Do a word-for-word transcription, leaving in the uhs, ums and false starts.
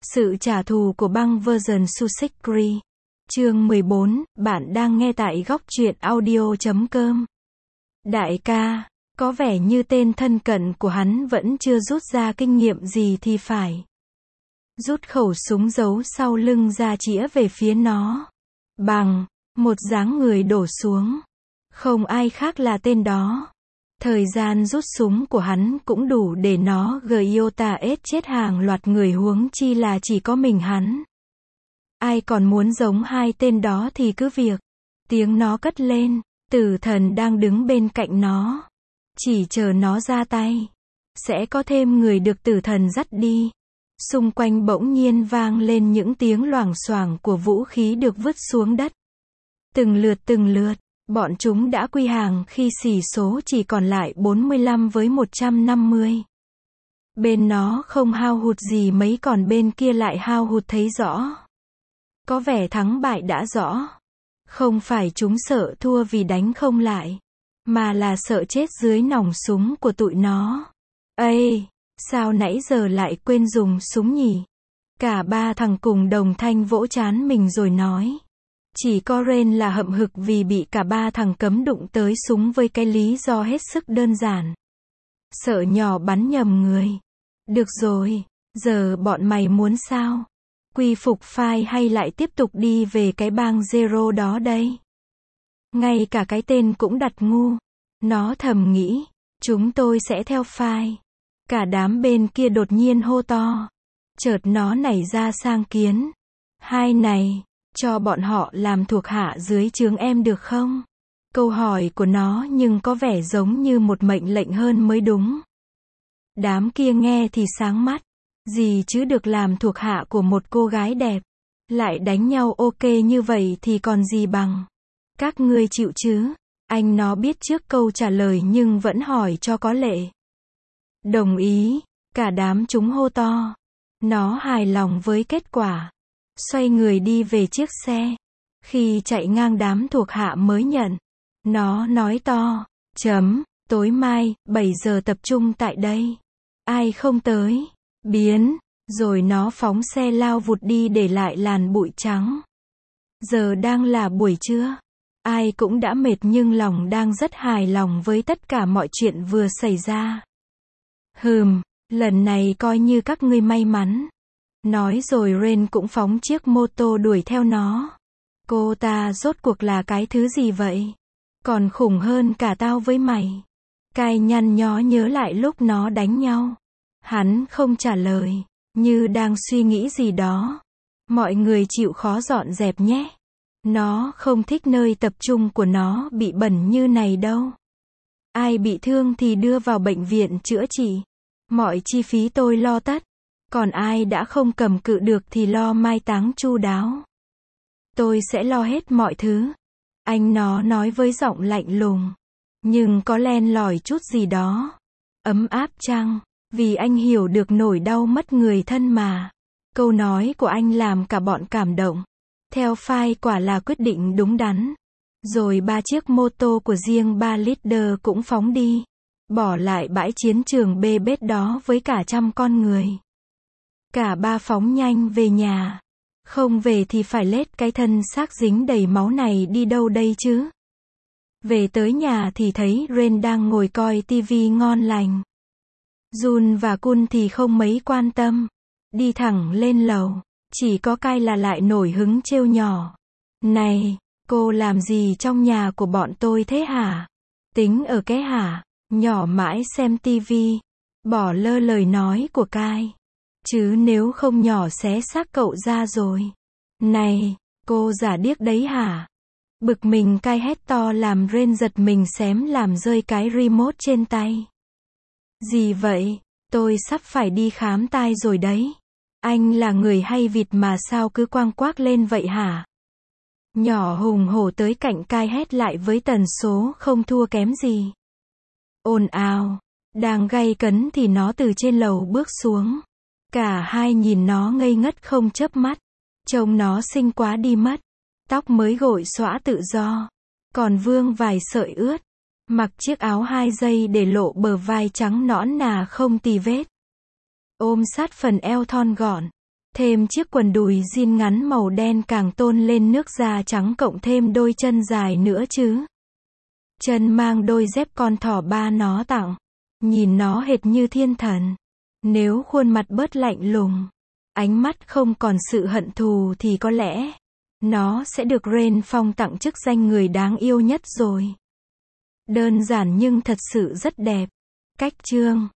Sự trả thù của băng version Susikri. Chương mười bốn, bạn đang nghe tại góc truyện audio chấm com. Đại ca, có vẻ như tên thân cận của hắn vẫn chưa rút ra kinh nghiệm gì thì phải. Rút khẩu súng giấu sau lưng ra chĩa về phía nó. Bằng, một dáng người đổ xuống. Không ai khác là tên đó. Thời gian rút súng của hắn cũng đủ để nó Giota ết chết hàng loạt người, huống chi là chỉ có mình hắn. Ai còn muốn giống hai tên đó thì cứ việc. Tiếng nó cất lên, tử thần đang đứng bên cạnh nó. Chỉ chờ nó ra tay. Sẽ có thêm người được tử thần dắt đi. Xung quanh bỗng nhiên vang lên những tiếng loảng xoảng của vũ khí được vứt xuống đất. Từng lượt từng lượt. Bọn chúng đã quy hàng khi xỉ số chỉ còn lại bốn mươi lăm với một trăm năm mươi. Bên nó không hao hụt gì mấy, còn bên kia lại hao hụt thấy rõ. Có vẻ thắng bại đã rõ. Không phải chúng sợ thua vì đánh không lại, mà là sợ chết dưới nòng súng của tụi nó. Ây, sao nãy giờ lại quên dùng súng nhỉ? Cả ba thằng cùng đồng thanh vỗ trán mình rồi nói. Chỉ có Ren là hậm hực vì bị cả ba thằng cấm đụng tới súng với cái lý do hết sức đơn giản. Sợ nhỏ bắn nhầm người. Được rồi, giờ bọn mày muốn sao? Quy phục phai hay lại tiếp tục đi về cái bang Zero đó đây? Ngay cả cái tên cũng đặt ngu. Nó thầm nghĩ, chúng tôi sẽ theo phai. Cả đám bên kia đột nhiên hô to. Chợt nó nảy ra sang kiến. Hai này, cho bọn họ làm thuộc hạ dưới trướng em được không? Câu hỏi của nó nhưng có vẻ giống như một mệnh lệnh hơn mới đúng. Đám kia nghe thì sáng mắt. Gì chứ được làm thuộc hạ của một cô gái đẹp. Lại đánh nhau ok như vậy thì còn gì bằng. Các ngươi chịu chứ? Anh nó biết trước câu trả lời nhưng vẫn hỏi cho có lệ. Đồng ý. Cả đám chúng hô to. Nó hài lòng với kết quả. Xoay người đi về chiếc xe. Khi chạy ngang đám thuộc hạ mới nhận. Nó nói to. Chấm, tối mai, bảy giờ tập trung tại đây. Ai không tới? Biến. Rồi nó phóng xe lao vụt đi để lại làn bụi trắng. Giờ đang là buổi trưa. Ai cũng đã mệt nhưng lòng đang rất hài lòng với tất cả mọi chuyện vừa xảy ra. Hừm, lần này coi như các ngươi may mắn. Nói rồi Ren cũng phóng chiếc mô tô đuổi theo nó. Cô ta rốt cuộc là cái thứ gì vậy? Còn khủng hơn cả tao với mày. Cai nhăn nhó nhớ lại lúc nó đánh nhau. Hắn không trả lời, như đang suy nghĩ gì đó. Mọi người chịu khó dọn dẹp nhé. Nó không thích nơi tập trung của nó bị bẩn như này đâu. Ai bị thương thì đưa vào bệnh viện chữa trị. Mọi chi phí tôi lo tất. Còn ai đã không cầm cự được thì lo mai táng chu đáo. Tôi sẽ lo hết mọi thứ. Anh nó nói với giọng lạnh lùng. Nhưng có len lỏi chút gì đó. Ấm áp chăng? Vì anh hiểu được nỗi đau mất người thân mà. Câu nói của anh làm cả bọn cảm động. Theo phai quả là quyết định đúng đắn. Rồi ba chiếc mô tô của riêng ba leader cũng phóng đi. Bỏ lại bãi chiến trường bê bết đó với cả trăm con người. Cả ba phóng nhanh về nhà. Không về thì phải lết cái thân xác dính đầy máu này đi đâu đây chứ? Về tới nhà thì thấy Ren đang ngồi coi tivi ngon lành. Jun và Kun thì không mấy quan tâm. Đi thẳng lên lầu. Chỉ có Kai là lại nổi hứng trêu nhỏ. Này, cô làm gì trong nhà của bọn tôi thế hả? Tính ở cái hả? Nhỏ mãi xem tivi. Bỏ lơ lời nói của Kai. Chứ nếu không nhỏ xé xác cậu ra rồi. Này, cô giả điếc đấy hả? Bực mình Kai hét to làm Ren giật mình xém làm rơi cái remote trên tay. Gì vậy? Tôi sắp phải đi khám tai rồi đấy. Anh là người hay vịt mà sao cứ quang quác lên vậy hả? Nhỏ hùng hổ tới cạnh Kai hét lại với tần số không thua kém gì. Ồn ào. Đang gay cấn thì nó từ trên lầu bước xuống. Cả hai nhìn nó ngây ngất không chớp mắt. Trông nó xinh quá đi mất. Tóc mới gội xõa tự do. Còn vương vài sợi ướt. Mặc chiếc áo hai dây để lộ bờ vai trắng nõn nà không tì vết. Ôm sát phần eo thon gọn. Thêm chiếc quần đùi jean ngắn màu đen càng tôn lên nước da trắng cộng thêm đôi chân dài nữa chứ. Chân mang đôi dép con thỏ ba nó tặng. Nhìn nó hệt như thiên thần. Nếu khuôn mặt bớt lạnh lùng, ánh mắt không còn sự hận thù thì có lẽ nó sẽ được Rain Phong tặng chức danh người đáng yêu nhất rồi. Đơn giản nhưng thật sự rất đẹp. Cách chương